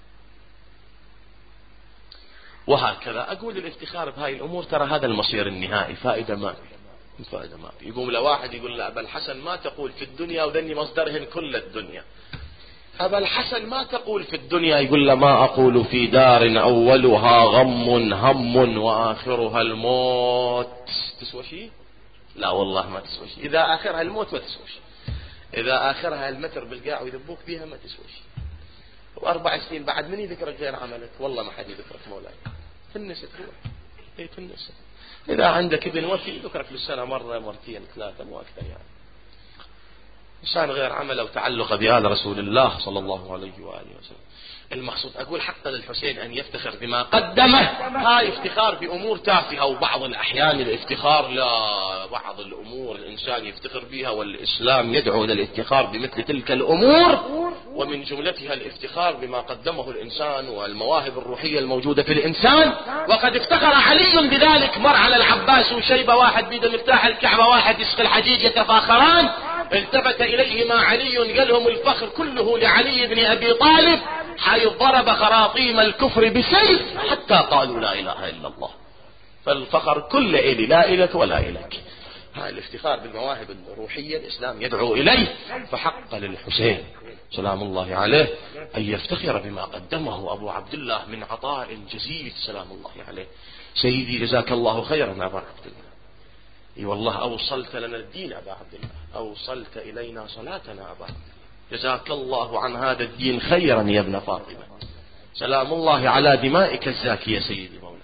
وهكذا أقول الافتخار بهاي الأمور ترى هذا المصير النهائي، فائدة ما فائدة ما. يقوم لواحد يقول له: أبا الحسن ما تقول في الدنيا وذني مصدرهن كل الدنيا. أبا الحسن ما تقول في الدنيا، يقول له: ما أقول في دار أولها غم هم وآخرها الموت. تسوى شيء؟ لا والله ما تسوى شيء. إذا آخرها الموت ما تسوى شيء، إذا آخرها المتر بالقاع ويذبوك بيها ما تسوى شيء. و4 سنين بعد من يذكرك غير عملك؟ والله ما حد يذكرك مولاي. تنست روح، اي تنست. إذا عندك ابن وفي يذكرك بالسنة مرة مرتين 3 مو أكثر يعني. إنسان غير عمله وتعلق بآل رسول الله صلى الله عليه وآله وسلم. المقصود أقول حق للحسين أن يفتخر بما قدمه. هاي افتخار بأمور تافهة، وبعض الأحيان الافتخار لا، بعض الأمور الإنسان يفتخر بها، والإسلام يدعو إلى الافتخار بمثل تلك الأمور، ومن جملتها الافتخار بما قدمه الإنسان والمواهب الروحية الموجودة في الإنسان. وقد افتخر علي بذلك. مر على العباس وشيبة واحد بيد مفتاح الكعبة، واحد يسقي الحجيج، يتفاخران. التفت إليهما علي قال لهم: الفخر كله لعلي بن أبي طالب، حيث ضرب خراطيم الكفر بسيف حتى قالوا لا إله إلا الله. فالفخر كله إلي، لا إلك ولا إلك. هذا الافتخار بالمواهب الروحية الإسلام يدعو إليه. فحق للحسين سلام الله عليه أن يفتخر بما قدمه أبو عبد الله من عطاء جزيل سلام الله عليه. سيدي جزاك الله خيرا أبا عبد الله. اي والله أوصلت لنا الدين أبا عبد الله، أوصلت إلينا صلاتنا أبا عبد الله، جزاك الله عن هذا الدين خيرا يا ابن فاطمة، سلام الله على دمائك الزاكية سيدي مولاي.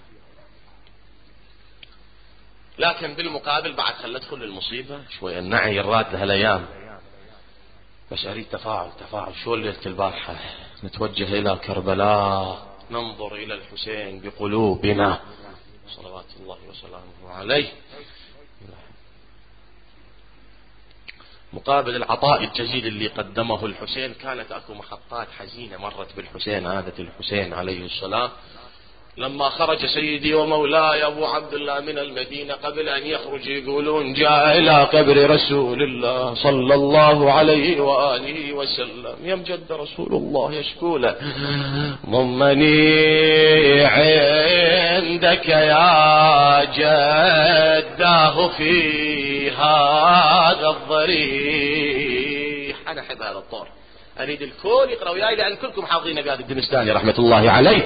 لكن بالمقابل بعد خلت ندخل المصيبة شوية، النعي الراد هالأيام، بس أريد تفاعل شو ليلة البارحة نتوجه إلى كربلاء، ننظر إلى الحسين بقلوبنا صلوات الله وسلامه عليه. مقابل العطاء الجزيل اللي قدمه الحسين كانت اكو محطات حزينة مرت بالحسين، عادة الحسين عليه السلام لما خرج سيدي ومولاي أبو عبد الله من المدينة قبل أن يخرج يقولون جاء إلى قبر رسول الله صلى الله عليه وآله وسلم، يمجد رسول الله يشكو له ضمني عندك يا جداه في هذا الضريح. أنا أحب هذا الطور، أريد الكل يقرأ وياي لأن كلكم حافظين أبي الدمستاني رحمة الله عليه.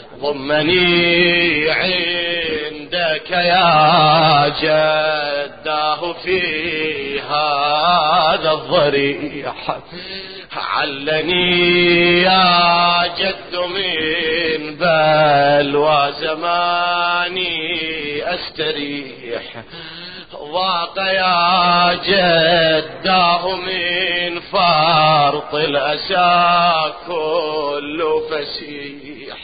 ضمني عندك يا جداه في هذا الضريح، علني يا جد من بلوى زماني أستريح، ضاق يا جداه من فرط الأسى كل فسيح،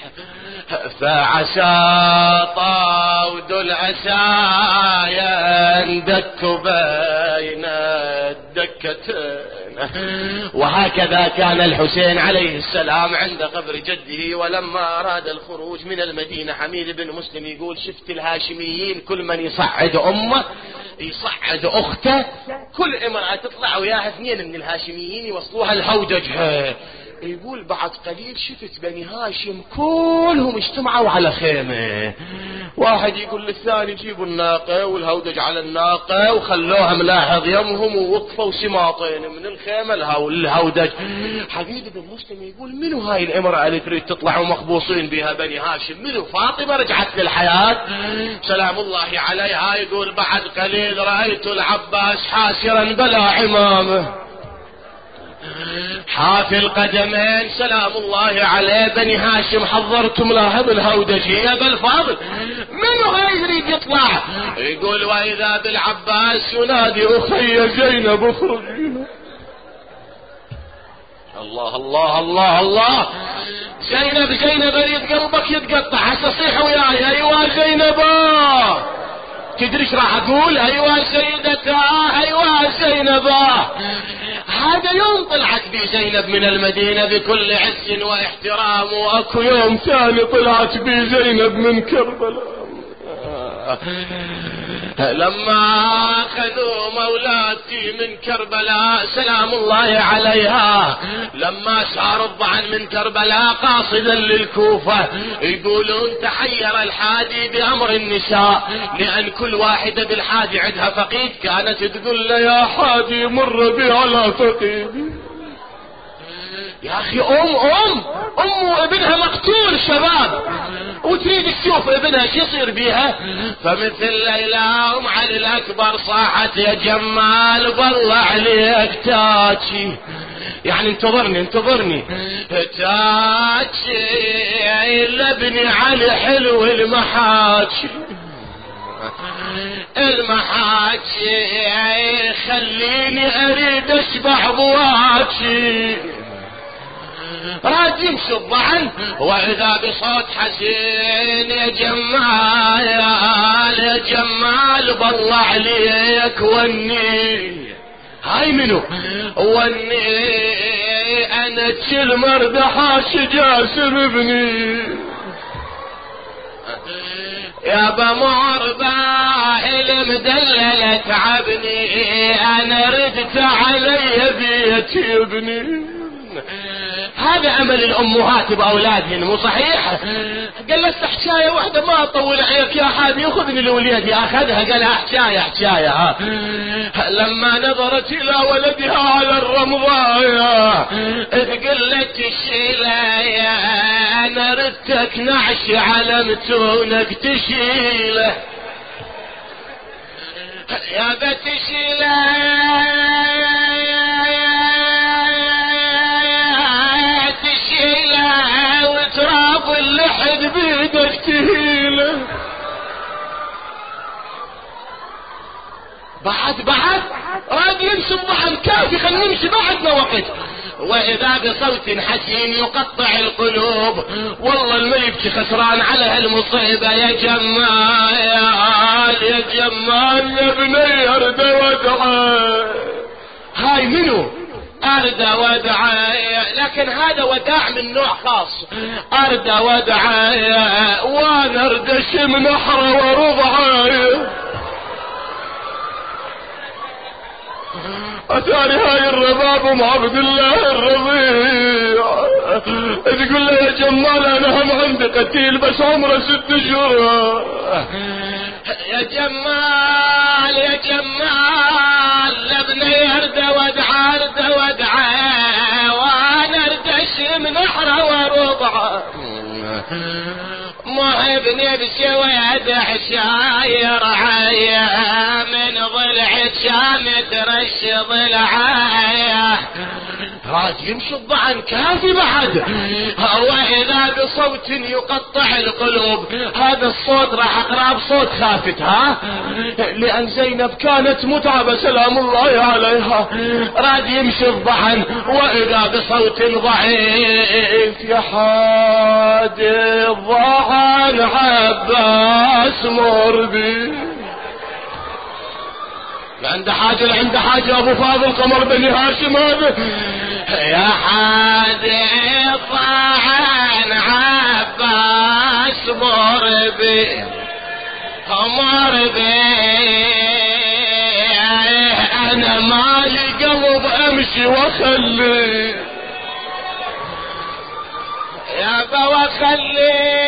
فعسى طود الأسى يندك بين الدكتين. وهكذا كان الحسين عليه السلام عند قبر جده، ولما أراد الخروج من المدينة حميد بن مسلم يقول شفت الهاشميين كل من يصعد أمه يصعد أخته، كل امرأة تطلع وياها اثنين من الهاشميين يوصلوها الهودج. يقول بعد قليل شفت بني هاشم كلهم اجتمعوا على خيمة، واحد يقول للثاني جيبوا الناقة والهودج على الناقة، وخلوها ملاحظ يمهم ووقفوا سماطين من الخيمة الهودج. حبيب بن مسلم يقول منو هاي الامرأة اللي تريد تطلع ومخبوصين بها بني هاشم؟ منو؟ فاطمة رجعت للحياة سلام الله عليها. يقول بعد قليل رأيت العباس حاسرا بلا عمامه حافي القدمين سلام الله عليه. بني هاشم حضرتم له بالهودجي يا بالفاضل، منو هاي يريد يطلع؟ يقول واذا بالعباس ينادي اخي زينب اخرجي. الله الله الله الله، زينب اريد قلبك يتقطع هسه صيح وياي ايوه زينبا. تدري ايش راح اقول؟ ايوه سيدتاه ايوه زينبا. هذا يوم طلعت بي زينب من المدينة بكل عز واحترام، واكو يوم ثاني طلعت بي زينب من كربلاء لما اخذوا مولاتي من كربلاء سلام الله عليها، لما صار الضعن من كربلاء قاصدا للكوفة، يقولون تحير الحادي بامر النساء، لان كل واحدة بالحادي عندها فقيد، كانت تقول له يا حادي مر بي على فقيدي. يا اخي ام وابنها مقتول شباب، وتريد تشوف ابنها شو يصير بيها. فمثل ليلى ام علي الاكبر صاحت يا جمال بالله عليك تاجي، يعني انتظرني تاجي لابني علي حلو المحاجي خليني اريد اشبع بواجي. راد يمشي الضعن واذا بصوت حسين يا جمال بالله عليك وني. هاي منو وني؟ انا تشل مردحاش جاسم ابني يا بمر باهل مدللة تعبني، انا ردت علي بيتي ابني. هذا أمل الأمهات بأولادهن، مو صحيح؟ قالت حكاية واحدة ما أطول عليك يا حادي، يأخذني لوليدي. أخذها قالها حكاية لما نظرت إلى ولدها على الرمضايا قلت الشيلة أنا ردتك نعش على متونك تشيله يا بتشيله وتراب اللحد بيدك تهيله. بعد راد يمشي الضحن كافي، خلينا نمشي بعدنا وقت. واذا بصوت حسين يقطع القلوب، والله اللي يبكي خسران على هالمصيبه. يا جمال يا جمال يا بني ارد ودعا. هاي منو؟ ارد ودعا، لكن هذا وداع من نوع خاص. ارد ودعا وانا اردش من نحر ورضعا. اتاري هاي الرباب ام عبد الله الرضيع تقول له يا جمال انا هم عندي قتيل بس عمره 6 شهور. يا جمال يا جمال لابني ارد ودعا ارد ودعا وانا اردش من احرى ورضعه. محبني بسويد عشاير عيا من ضلع شامت رش ضلعايا. راد يمشي الضعن كافي بعد. واذا بصوت يقطع القلوب، هذا الصوت راح اقرا بصوت خافت لان زينب كانت متعبة سلام الله عليها. راد يمشي الضعن واذا بصوت ضعيف يا حادي الضعن عباس مربي. عنده حاجة ابو فاضل قمر بني هاشم هذا. يا حادي الضعن عباس مربي انا مالي قلب امشي واخلي يا بوخلي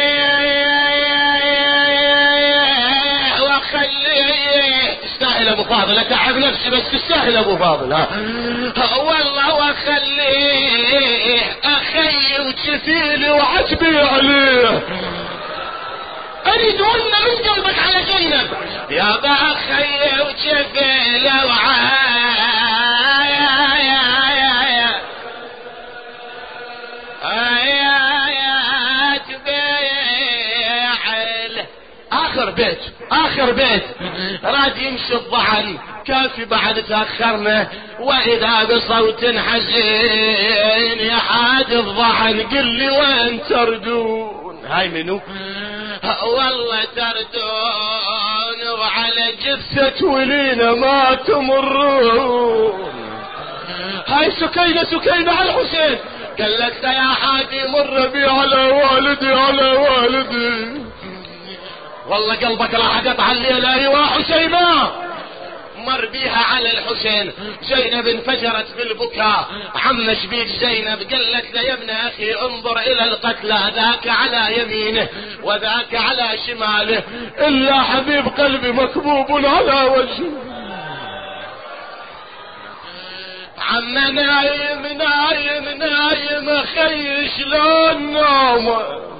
تستاهل ابو فاضل، اتعب نفسي بس تستاهل ابو فاضل. والله واخليه اخي وتشفيلي وعتبي عليه. اريد ولنا من قلبك على زينب يا باخي وتشفيلي اخر بيت راد يمشي الضعن كافي بعد تاخرنا. واذا بصوت حزين يا حاد الضعن قل لي وين تردون. هاي منو؟ والله تردون وعلى جثة ولينا ما تمرون. هاي سكينة على الحسين قالت يا حادي مر بي على والدي والله قلبك راح قطع الليلة. ايوا حسينة مر بيها على الحسين. زينب انفجرت بالبكاء. عم شبيك زينب قالت له يا ابن اخي انظر الى القتلى، ذاك على يمينه وذاك على شماله، الا حبيب قلبي مكبوب على وجهه. عم نايم خي شلون نام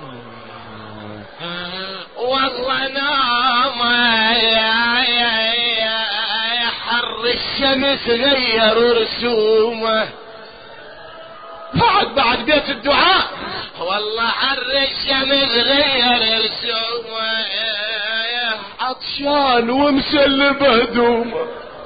والله نام يا حر الشمس غير رسومه. بعد بيت الدعاء والله حر الشمس غير رسومه. عطشان ومسلب هدومه.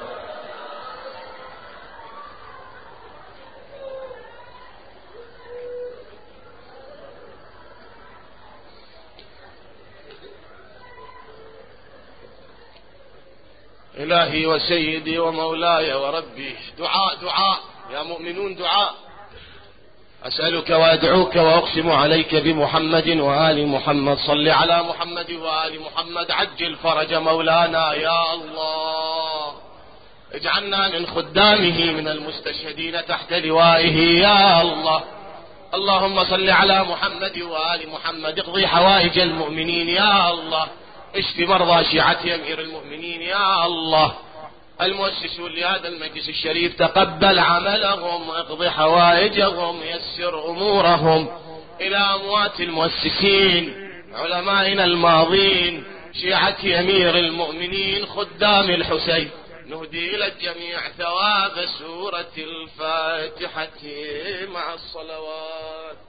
إلهي وسيدي ومولاي وربي، دعاء يا مؤمنون، دعاء. أسألك وأدعوك وأقسم عليك بمحمد وآل محمد، صل على محمد وآل محمد، عجل فرج مولانا يا الله. اجعلنا من خدامه من المستشهدين تحت لوائه يا الله. اللهم صل على محمد وآل محمد، اقضي حوائج المؤمنين يا الله، اشف مرضى شيعة أمير المؤمنين يا الله. المؤسسون لهذا المجلس الشريف تقبل عملهم، اقض حوائجهم، يسر أمورهم. إلى أموات المؤسسين علمائنا الماضين شيعة أمير المؤمنين خدام الحسين، نهدي إلى الجميع ثواب سورة الفاتحة مع الصلوات.